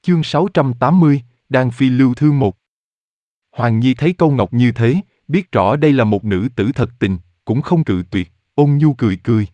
Chương 680, Đan Phi Lưu Thư 1. Hoàng Nhi thấy Câu Ngọc như thế, biết rõ đây là một nữ tử thật tình, cũng không cự tuyệt, ôn nhu cười cười.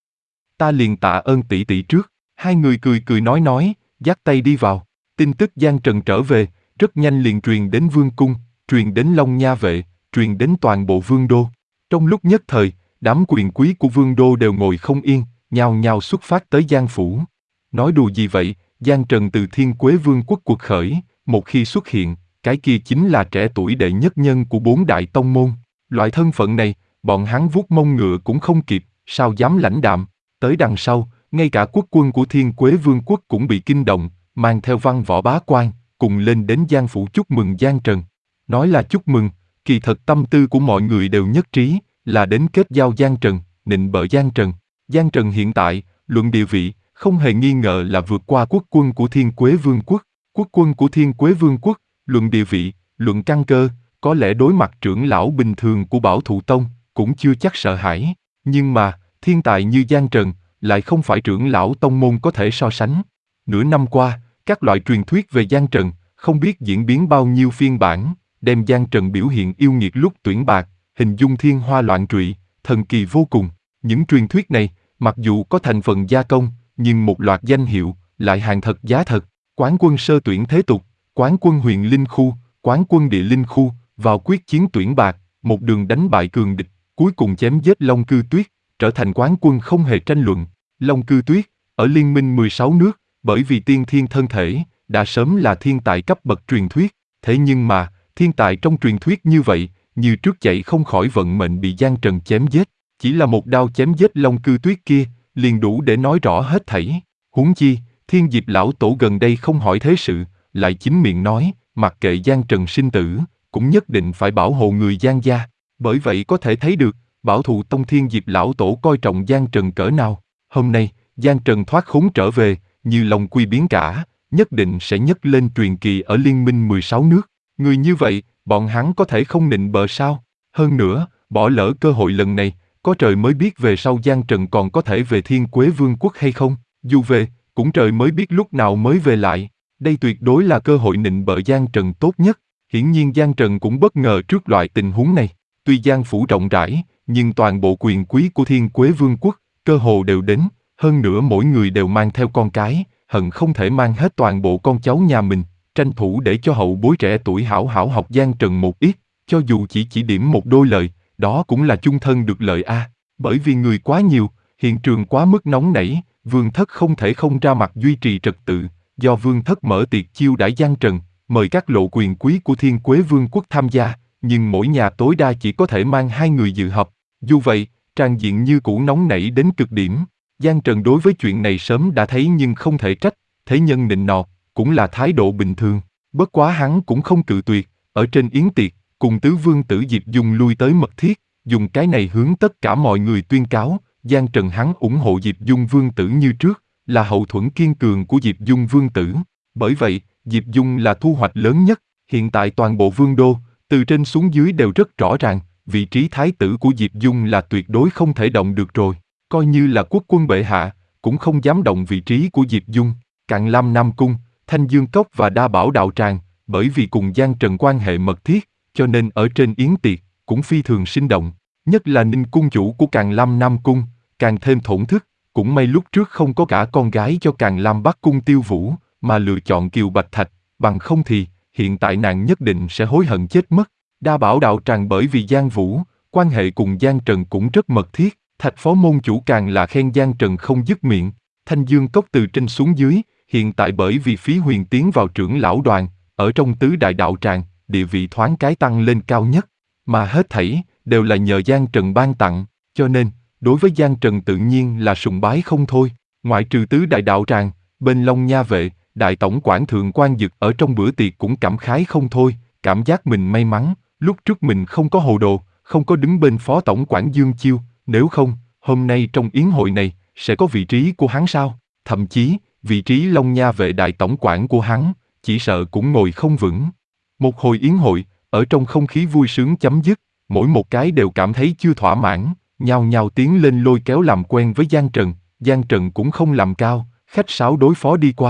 Ta liền tạ ơn tỷ tỷ trước. Hai người cười cười nói, dắt tay đi vào. Tin tức Giang Trần trở về, rất nhanh liền truyền đến Vương Cung, truyền đến Long Nha Vệ, truyền đến toàn bộ Vương Đô. Trong lúc nhất thời, đám quyền quý của Vương Đô đều ngồi không yên, nhao nhao xuất phát tới Giang Phủ. Nói đùa gì vậy, Giang Trần từ Thiên Quế Vương quốc cuộc khởi, một khi xuất hiện, cái kia chính là trẻ tuổi đệ nhất nhân của 4 đại tông môn. Loại thân phận này, bọn hắn vuốt mông ngựa cũng không kịp, sao dám lãnh đạm. Tới đằng sau, ngay cả quốc quân của Thiên Quế Vương quốc cũng bị kinh động, mang theo văn võ bá quan, cùng lên đến Giang Phủ chúc mừng Giang Trần. Nói là chúc mừng, kỳ thật tâm tư của mọi người đều nhất trí, là đến kết giao Giang Trần, nịnh bợ Giang Trần. Giang Trần hiện tại, luận địa vị, không hề nghi ngờ là vượt qua quốc quân của Thiên Quế Vương quốc. Quốc quân của Thiên Quế Vương quốc, luận địa vị, luận căn cơ, có lẽ đối mặt trưởng lão bình thường của Bảo Thụ Tông, cũng chưa chắc sợ hãi. Nhưng mà, thiên tài như Giang Trần, lại không phải trưởng lão tông môn có thể so sánh. Nửa năm qua, các loại truyền thuyết về Giang Trần, không biết diễn biến bao nhiêu phiên bản, đem Giang Trần biểu hiện yêu nghiệt lúc tuyển bạc, hình dung thiên hoa loạn trụy, thần kỳ vô cùng. Những truyền thuyết này, mặc dù có thành phần gia công, nhưng một loạt danh hiệu, lại hàng thật giá thật. Quán quân sơ tuyển thế tục, quán quân huyền linh khu, quán quân địa linh khu, vào quyết chiến tuyển bạc, một đường đánh bại cường địch, cuối cùng chém giết Long Cư Tuyết, trở thành quán quân không hề tranh luận. Long Cư Tuyết, ở Liên minh 16 nước, bởi vì tiên thiên thân thể, đã sớm là thiên tài cấp bậc truyền thuyết. Thế nhưng mà, thiên tài trong truyền thuyết như vậy, như trước chạy không khỏi vận mệnh bị Giang Trần chém giết. Chỉ là một đao chém giết Long Cư Tuyết kia, liền đủ để nói rõ hết thảy. Huống chi, Thiên Diệp lão tổ gần đây không hỏi thế sự, lại chính miệng nói, mặc kệ Giang Trần sinh tử, cũng nhất định phải bảo hộ người Giang gia. Bởi vậy có thể thấy được, Bảo Thụ Tông Thiên Diệp lão tổ coi trọng Giang Trần cỡ nào. Hôm nay, Giang Trần thoát khốn trở về, như lòng quy biến cả, nhất định sẽ nhấc lên truyền kỳ ở Liên minh 16 nước. Người như vậy, bọn hắn có thể không nịnh bợ sao? Hơn nữa, bỏ lỡ cơ hội lần này, có trời mới biết về sau Giang Trần còn có thể về Thiên Quế Vương quốc hay không. Dù về, cũng trời mới biết lúc nào mới về lại. Đây tuyệt đối là cơ hội nịnh bợ Giang Trần tốt nhất. Hiển nhiên Giang Trần cũng bất ngờ trước loại tình huống này. Tuy Giang Phủ rộng rãi, nhưng toàn bộ quyền quý của Thiên Quế Vương quốc, cơ hồ đều đến. Hơn nữa mỗi người đều mang theo con cái, hận không thể mang hết toàn bộ con cháu nhà mình, tranh thủ để cho hậu bối trẻ tuổi hảo hảo học Giang Trần một ít, cho dù chỉ điểm một đôi lời, đó cũng là chung thân được lợi a. Bởi vì người quá nhiều, hiện trường quá mức nóng nảy, Vương thất không thể không ra mặt duy trì trật tự, do Vương thất mở tiệc chiêu đãi Giang Trần, mời các lộ quyền quý của Thiên Quế Vương quốc tham gia, nhưng mỗi nhà tối đa chỉ có thể mang 2 người dự họp. Dù vậy, tràng diện như cũ nóng nảy đến cực điểm. Giang Trần đối với chuyện này sớm đã thấy nhưng không thể trách, thế nhân nịnh nọt, cũng là thái độ bình thường. Bất quá hắn cũng không cự tuyệt, ở trên yến tiệc, cùng tứ vương tử Diệp Dung lui tới mật thiết, dùng cái này hướng tất cả mọi người tuyên cáo, Giang Trần hắn ủng hộ Diệp Dung vương tử như trước, là hậu thuẫn kiên cường của Diệp Dung vương tử. Bởi vậy, Diệp Dung là thu hoạch lớn nhất, hiện tại toàn bộ vương đô, từ trên xuống dưới đều rất rõ ràng, vị trí thái tử của Diệp Dung là tuyệt đối không thể động được rồi. Coi như là quốc quân bệ hạ, cũng không dám động vị trí của Diệp Dung. Càn Lam Nam Cung, Thanh Dương Cốc và Đa Bảo Đạo Tràng, bởi vì cùng Giang Trần quan hệ mật thiết, cho nên ở trên yến tiệc, cũng phi thường sinh động. Nhất là Ninh cung chủ của Càn Lam Nam Cung, càng thêm thổn thức, cũng may lúc trước không có cả con gái cho Càn Lam Bắc Cung Tiêu Vũ, mà lựa chọn Kiều Bạch Thạch, bằng không thì, hiện tại nàng nhất định sẽ hối hận chết mất. Đa Bảo Đạo Tràng bởi vì Giang Vũ, quan hệ cùng Giang Trần cũng rất mật thiết. Thạch phó môn chủ càng là khen Giang Trần không dứt miệng. Thanh Dương Cốc từ trên xuống dưới, hiện tại bởi vì Phí Huyền tiến vào trưởng lão đoàn, ở trong tứ đại đạo tràng, địa vị thoáng cái tăng lên cao nhất. Mà hết thảy, đều là nhờ Giang Trần ban tặng, cho nên, đối với Giang Trần tự nhiên là sùng bái không thôi. Ngoại trừ tứ đại đạo tràng, bên Long Nha Vệ, đại tổng quản Thượng Quan Dực ở trong bữa tiệc cũng cảm khái không thôi, cảm giác mình may mắn, lúc trước mình không có hồ đồ, không có đứng bên phó tổng quản Dương Chiêu. Nếu không, hôm nay trong yến hội này, sẽ có vị trí của hắn sao? Thậm chí, vị trí Long Nha Vệ đại tổng quản của hắn, chỉ sợ cũng ngồi không vững. Một hồi yến hội, ở trong không khí vui sướng chấm dứt, mỗi một cái đều cảm thấy chưa thỏa mãn, nhao nhao tiến lên lôi kéo làm quen với Giang Trần. Giang Trần cũng không làm cao, khách sáo đối phó đi qua.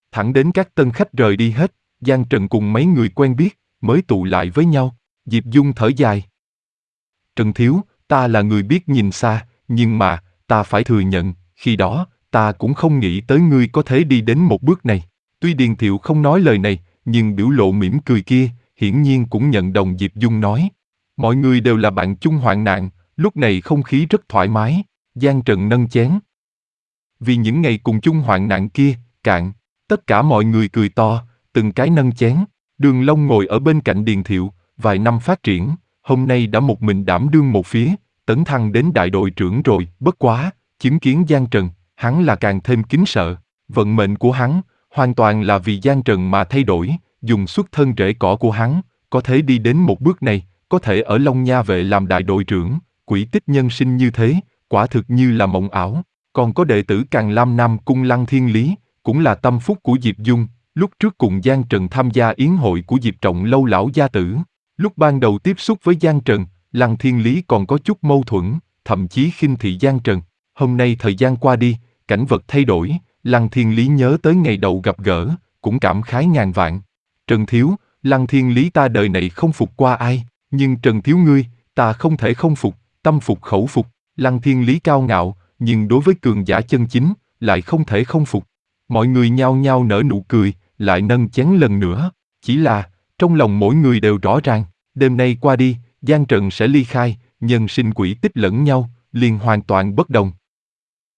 Thẳng đến các tân khách rời đi hết, Giang Trần cùng mấy người quen biết, mới tụ lại với nhau. Diệp Dung thở dài. Trần Thiếu, ta là người biết nhìn xa, nhưng mà, ta phải thừa nhận, khi đó, ta cũng không nghĩ tới ngươi có thể đi đến một bước này. Tuy Điền Thiệu không nói lời này, nhưng biểu lộ mỉm cười kia, hiển nhiên cũng nhận đồng Diệp Dung nói. Mọi người đều là bạn chung hoạn nạn, lúc này không khí rất thoải mái. Giang Trần nâng chén. Vì những ngày cùng chung hoạn nạn kia, cạn, tất cả mọi người cười to, từng cái nâng chén. Đường Long ngồi ở bên cạnh Điền Thiệu, vài năm phát triển, hôm nay đã một mình đảm đương một phía, tấn thăng đến đại đội trưởng rồi. Bất quá, chứng kiến Giang Trần, hắn là càng thêm kính sợ. Vận mệnh của hắn, hoàn toàn là vì Giang Trần mà thay đổi, dùng xuất thân rễ cỏ của hắn, có thể đi đến một bước này, có thể ở Long Nha vệ làm đại đội trưởng, quỹ tích nhân sinh như thế, quả thực như là mộng ảo. Còn có đệ tử Càn Lam Nam Cung Lăng Thiên Lý, cũng là tâm phúc của Diệp Dung, lúc trước cùng Giang Trần tham gia yến hội của Diệp Trọng Lâu lão gia tử. Lúc ban đầu tiếp xúc với Giang Trần, Lăng Thiên Lý còn có chút mâu thuẫn, thậm chí khinh thị Giang Trần. Hôm nay thời gian qua đi, cảnh vật thay đổi, Lăng Thiên Lý nhớ tới ngày đầu gặp gỡ, cũng cảm khái ngàn vạn. Trần Thiếu, Lăng Thiên Lý ta đời này không phục qua ai, nhưng Trần Thiếu ngươi, ta không thể không phục, tâm phục khẩu phục. Lăng Thiên Lý cao ngạo, nhưng đối với cường giả chân chính, lại không thể không phục. Mọi người nhao nhao nở nụ cười, lại nâng chén lần nữa. Chỉ là, trong lòng mỗi người đều rõ ràng, đêm nay qua đi, Giang Trần sẽ ly khai, nhân sinh quỹ tích lẫn nhau, liền hoàn toàn bất đồng.